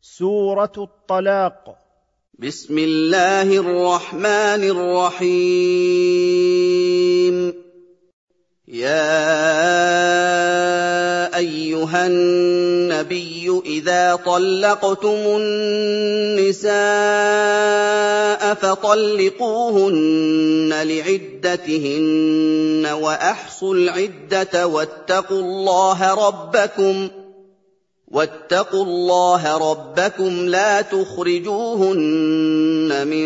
سورة الطلاق. بسم الله الرحمن الرحيم. يا أيها النبي إذا طلقتم النساء فطلقوهن لعدتهن وأحصوا العدة واتقوا الله ربكم لا تخرجوهن من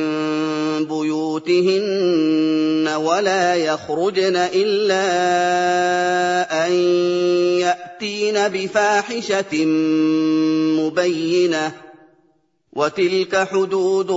بيوتهن ولا يخرجن إلا أن يأتين بفاحشة مبينة وتلك حدود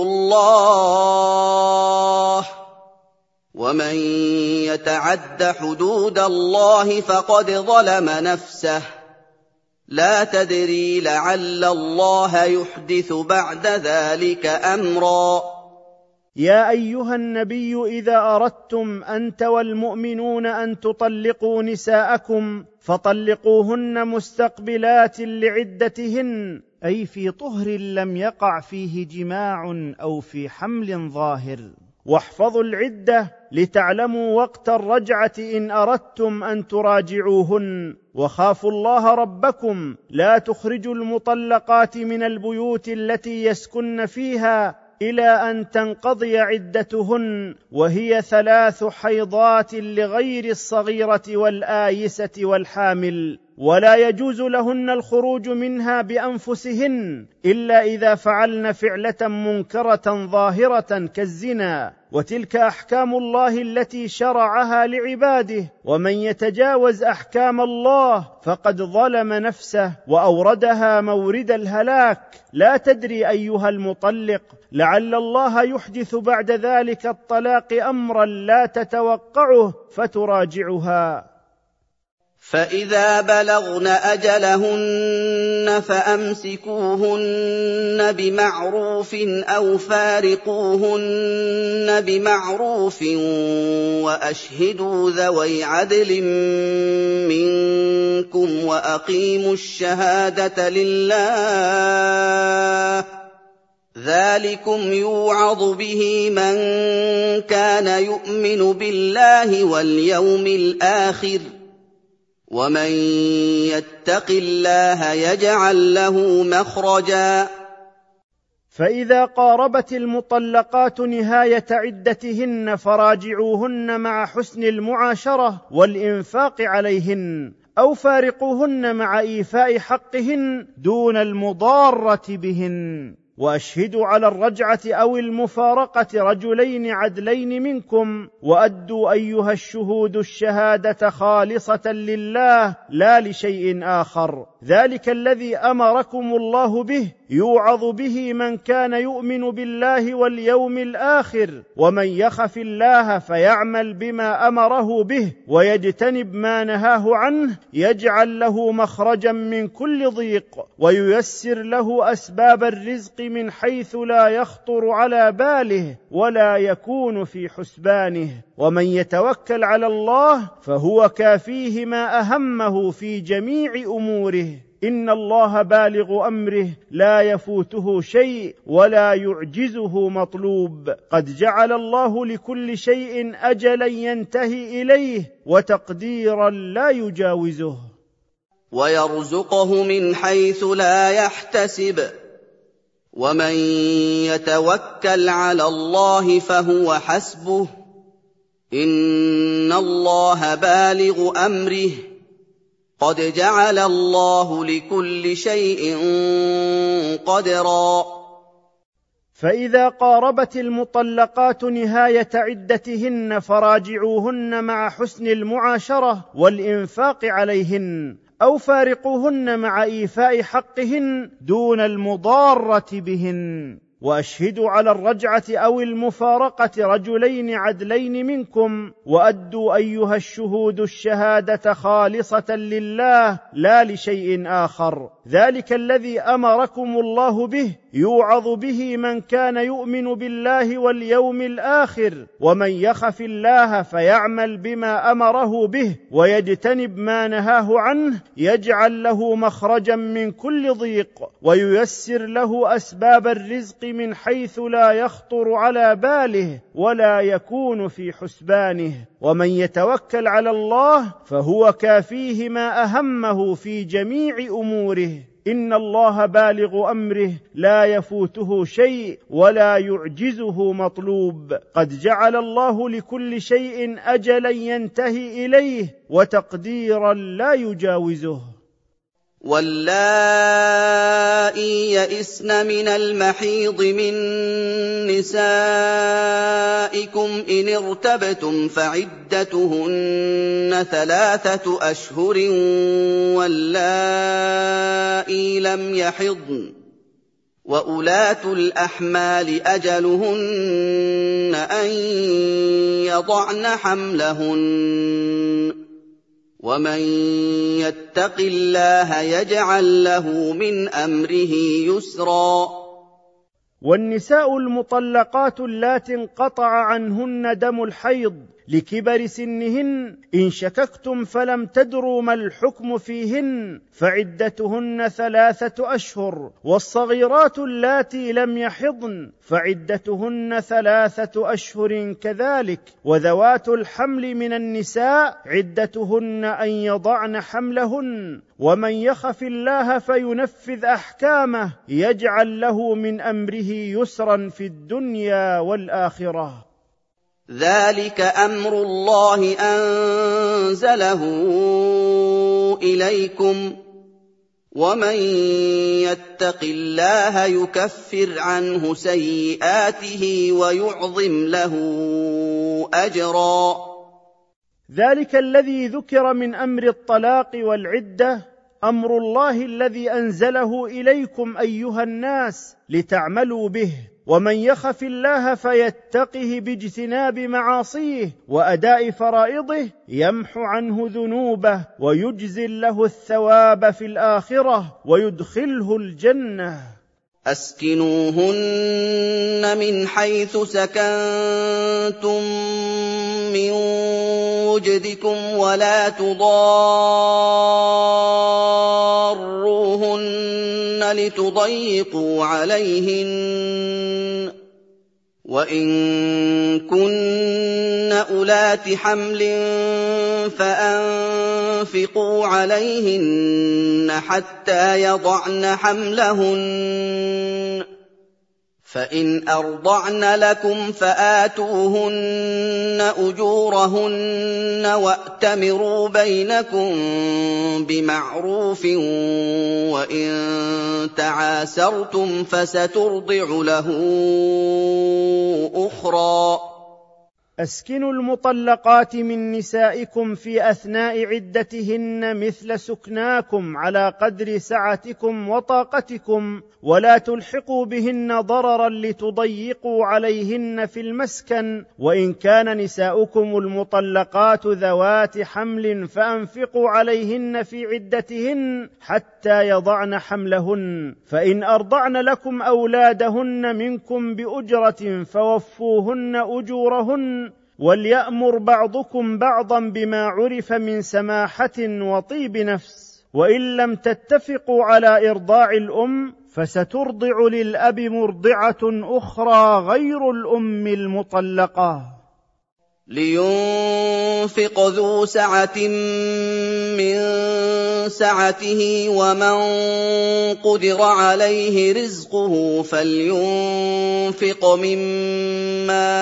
الله ومن يتعد حدود الله فقد ظلم نفسه لا تدري لعل الله يحدث بعد ذلك أمرا. يا أيها النبي إذا أردتم أنت والمؤمنون أن تطلقوا نساءكم فطلقوهن مستقبلات لعدتهن، أي في طهر لم يقع فيه جماع أو في حمل ظاهر. واحفظوا العدة لتعلموا وقت الرجعة إن أردتم أن تراجعوهن، وخافوا الله ربكم لا تخرجوا المطلقات من البيوت التي يسكن فيها إلى أن تنقضي عدتهن، وهي 3 حيضات لغير الصغيرة والآيسة والحامل، ولا يجوز لهن الخروج منها بأنفسهن إلا إذا فعلن فعلة منكرة ظاهرة كالزنا، وتلك أحكام الله التي شرعها لعباده، ومن يتجاوز أحكام الله فقد ظلم نفسه وأوردها مورد الهلاك. لا تدري أيها المطلق لعل الله يحدث بعد ذلك الطلاق أمرا لا تتوقعه فتراجعها. فإذا بلغن أجلهن فأمسكوهن بمعروف أو فارقوهن بمعروف وأشهدوا ذوي عدل منكم وأقيموا الشهادة لله، ذلكم يوعظ به من كان يؤمن بالله واليوم الآخر، ومن يتق الله يجعل له مخرجا. فإذا قاربت المطلقات نهاية عدتهن فراجعوهن مع حسن المعاشرة والإنفاق عليهن، أو فارقوهن مع إيفاء حقهن دون المضارة بهن، وأشهدوا على الرجعة أو المفارقة رجلين عدلين منكم، وأدوا أيها الشهود الشهادة خالصة لله لا لشيء آخر، ذلك الذي أمركم الله به يوعظ به من كان يؤمن بالله واليوم الآخر، ومن يخف الله فيعمل بما أمره به ويجتنب ما نهاه عنه يجعل له مخرجا من كل ضيق وييسر له أسباب الرزق من حيث لا يخطر على باله ولا يكون في حسبانه، ومن يتوكل على الله فهو كافيه ما أهمه في جميع أموره، إن الله بالغ أمره لا يفوته شيء ولا يعجزه مطلوب، قد جعل الله لكل شيء أجلا ينتهي إليه وتقديرا لا يجاوزه. ويرزقه من حيث لا يحتسب، ومن يتوكل على الله فهو حسبه، إن الله بالغ أمره، قد جعل الله لكل شيء قدرا. فإذا قاربت المطلقات نهاية عدتهن فراجعوهن مع حسن المعاشرة والإنفاق عليهن، أو فارقوهن مع إيفاء حقهن دون المضارة بهن، وأشهدوا على الرجعة أو المفارقة رجلين عدلين منكم، وأدوا أيها الشهود الشهادة خالصة لله لا لشيء آخر، ذلك الذي أمركم الله به يوعظ به من كان يؤمن بالله واليوم الآخر، ومن يخف الله فيعمل بما أمره به ويجتنب ما نهاه عنه يجعل له مخرجا من كل ضيق وييسر له أسباب الرزق من حيث لا يخطر على باله ولا يكون في حسبانه. ومن يتوكل على الله فهو كافيه ما أهمه في جميع أموره. إن الله بالغ أمره لا يفوته شيء ولا يعجزه مطلوب. قد جعل الله لكل شيء أجلا ينتهي إليه وتقديرا لا يجاوزه. واللائي يئسن من المحيض من نسائكم إن ارتبتم فعدتهن 3 أشهر واللائي لم يحضن وأولات الأحمال أجلهن أن يضعن حملهن ومن يتق الله يجعل له من أمره يسرا. والنساء المطلقات اللاتي انقطع عنهن دم الحيض لكبر سنهن إن شككتم فلم تدروا ما الحكم فيهن فعدتهن 3 أشهر، والصغيرات اللاتي لم يحضن فعدتهن 3 أشهر كذلك، وذوات الحمل من النساء عدتهن أن يضعن حملهن. ومن يخف الله فينفذ أحكامه يجعل له من أمره يسرا في الدنيا والآخرة. ذلك أمر الله أنزله إليكم ومن يتق الله يكفر عنه سيئاته ويعظم له أجرا. ذلك الذي ذكر من أمر الطلاق والعدة أمر الله الذي أنزله إليكم أيها الناس لتعملوا به. ومن يخف الله فيتقه باجتناب معاصيه وأداء فرائضه يمحو عنه ذنوبه ويجزل له الثواب في الآخرة ويدخله الجنة. أسكنوهن من حيث سكنتم من وجدكم ولا تضاروهن لتضيقوا عليهن وإن كن أولات حمل فأنفقوا عليهن حتى يضعن حملهن فإن أرضعن لكم فآتوهن أجورهن وأتمروا بينكم بمعروف وإن تعاسرتم فسترضع له أخرى. أسكنوا المطلقات من نسائكم في أثناء عدتهن مثل سكناكم على قدر سعتكم وطاقتكم، ولا تلحقوا بهن ضررا لتضيقوا عليهن في المسكن. وإن كان نساؤكم المطلقات ذوات حمل فأنفقوا عليهن في عدتهن حتى يضعن حملهن، فإن أرضعن لكم أولادهن منكم بأجرة فوفوهن أجورهن، وليأمر بعضكم بعضا بما عرف من سماحة وطيب نفس. وإن لم تتفقوا على إرضاع الأم فسترضع للأب مرضعة أخرى غير الأم المطلقة. لينفق ذو سعة من سعته ومن قدر عليه رزقه فلينفق مما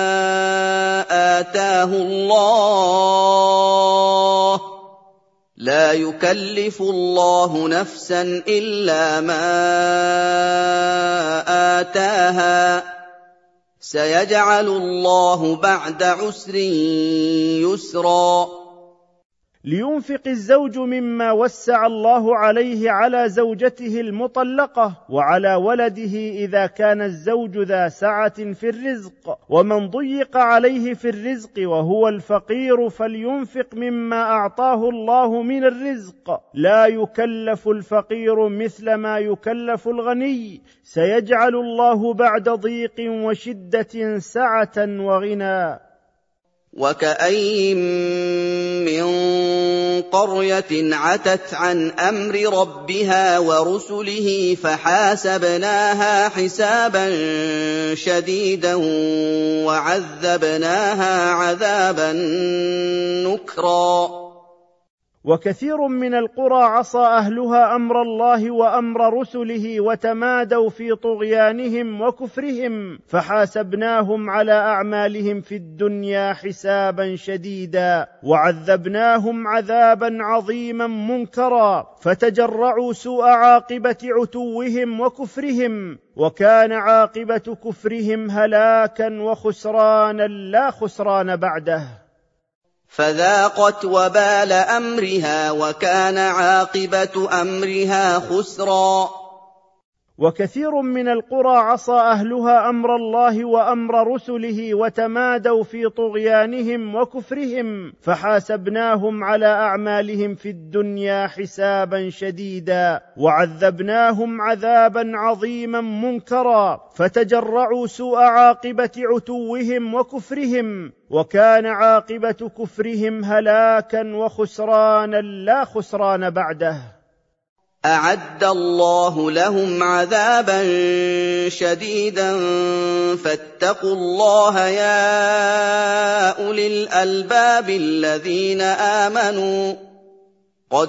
آتاه الله لا يكلف الله نفسا إلا ما آتاها سيجعل الله بعد عسر يسرا. لينفق الزوج مما وسع الله عليه على زوجته المطلقة وعلى ولده إذا كان الزوج ذا سعة في الرزق، ومن ضيق عليه في الرزق وهو الفقير فلينفق مما أعطاه الله من الرزق، لا يكلف الفقير مثل ما يكلف الغني، سيجعل الله بعد ضيق وشدة سعة وغنى. وكأين من قرية عتت عن أمر ربها ورسله فحاسبناها حسابا شديدا وعذبناها عذابا نكرا. وكثير من القرى عصى أهلها أمر الله وأمر رسله وتمادوا في طغيانهم وكفرهم، فحاسبناهم على أعمالهم في الدنيا حسابا شديدا وعذبناهم عذابا عظيما منكرا، فتجرعوا سوء عاقبة عتوهم وكفرهم، وكان عاقبة كفرهم هلاكا وخسرانا لا خسران بعده. فذاقت وبال أمرها وكان عاقبة أمرها خسرا. وكثير من القرى عصى أهلها أمر الله وأمر رسله وتمادوا في طغيانهم وكفرهم، فحاسبناهم على أعمالهم في الدنيا حسابا شديدا وعذبناهم عذابا عظيما منكرا، فتجرعوا سوء عاقبة عتوهم وكفرهم، وكان عاقبة كفرهم هلاكا وخسرانا لا خسران بعده. أعد الله لهم عذابا شديدا فاتقوا الله يا أولي الألباب الذين آمنوا قد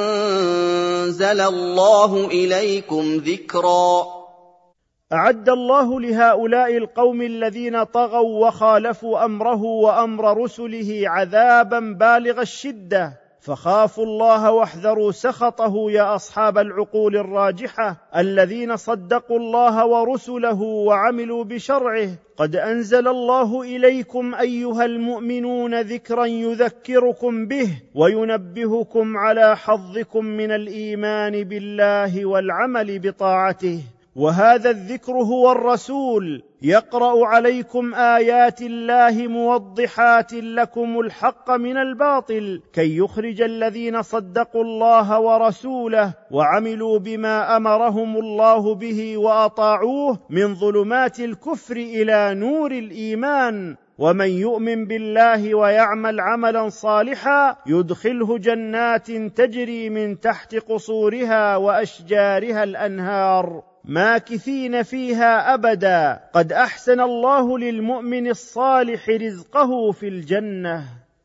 أنزل الله إليكم ذكرا. أعد الله لهؤلاء القوم الذين طغوا وخالفوا أمره وأمر رسله عذابا بالغ الشدة، فخافوا الله واحذروا سخطه يا أصحاب العقول الراجحة الذين صدقوا الله ورسله وعملوا بشرعه. قد أنزل الله إليكم أيها المؤمنون ذكرا يذكركم به وينبهكم على حظكم من الإيمان بالله والعمل بطاعته، وهذا الذكر هو الرسول يقرأ عليكم آيات الله موضحات لكم الحق من الباطل كي يخرج الذين صدقوا الله ورسوله وعملوا بما أمرهم الله به وأطاعوه من ظلمات الكفر إلى نور الإيمان. ومن يؤمن بالله ويعمل عملا صالحا يدخله جنات تجري من تحت قصورها وأشجارها الأنهار ماكثين فيها أبدا، قد أحسن الله للمؤمن الصالح رزقه في الجنة.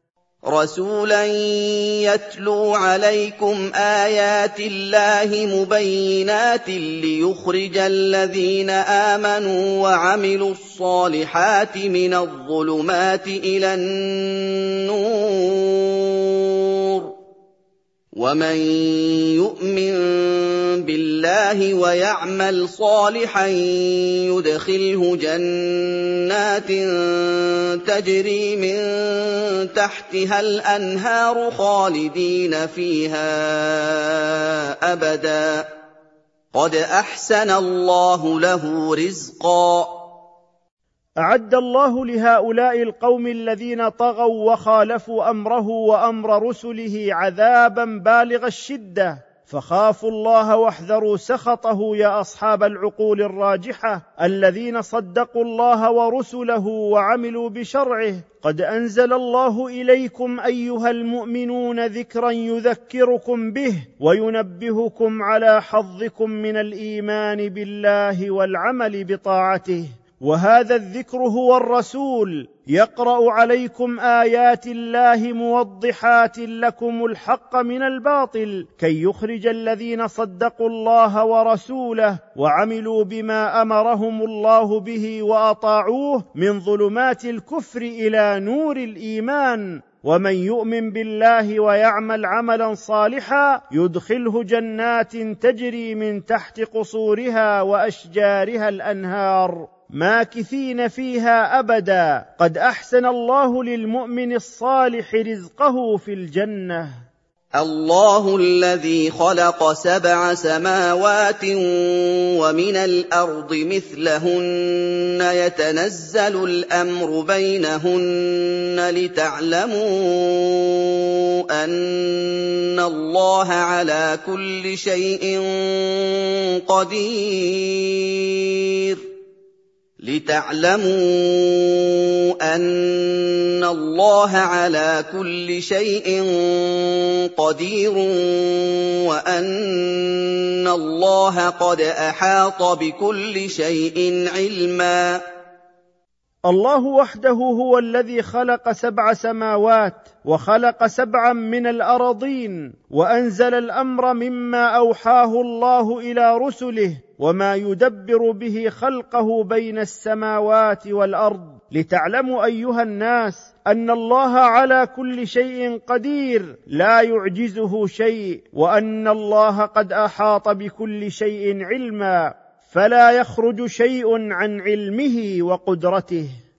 رسولا يتلو عليكم آيات الله مبينات ليخرج الذين آمنوا وعملوا الصالحات من الظلمات إلى النور، ومن يؤمن بالله ويعمل صالحا يدخله جنات تجري من تحتها الأنهار خالدين فيها أبدا، قد أحسن الله له رزقا. أعد الله لهؤلاء القوم الذين طغوا وخالفوا أمره وأمر رسله عذابا بالغ الشدة، فخافوا الله واحذروا سخطه يا أصحاب العقول الراجحة الذين صدقوا الله ورسله وعملوا بشرعه. قد أنزل الله إليكم أيها المؤمنون ذكرا يذكركم به وينبهكم على حظكم من الإيمان بالله والعمل بطاعته، وهذا الذكر هو الرسول يقرأ عليكم آيات الله موضحات لكم الحق من الباطل كي يخرج الذين صدقوا الله ورسوله وعملوا بما أمرهم الله به وأطاعوه من ظلمات الكفر إلى نور الإيمان. ومن يؤمن بالله ويعمل عملا صالحا يدخله جنات تجري من تحت قصورها وأشجارها الأنهار ماكثين فيها أبدا. قد أحسن الله للمؤمن الصالح رزقه في الجنة. الله الذي خلق 7 سماوات ومن الأرض مثلهن يتنزل الأمر بينهن لتعلموا أن الله على كل شيء قدير وأن الله قد أحاط بكل شيء علما. الله وحده هو الذي خلق 7 سماوات وخلق 7 من الأراضين، وأنزل الأمر مما أوحاه الله إلى رسله وما يدبر به خلقه بين السماوات والأرض، لتعلموا أيها الناس أن الله على كل شيء قدير لا يعجزه شيء، وأن الله قد أحاط بكل شيء علما، فلا يخرج شيء عن علمه وقدرته.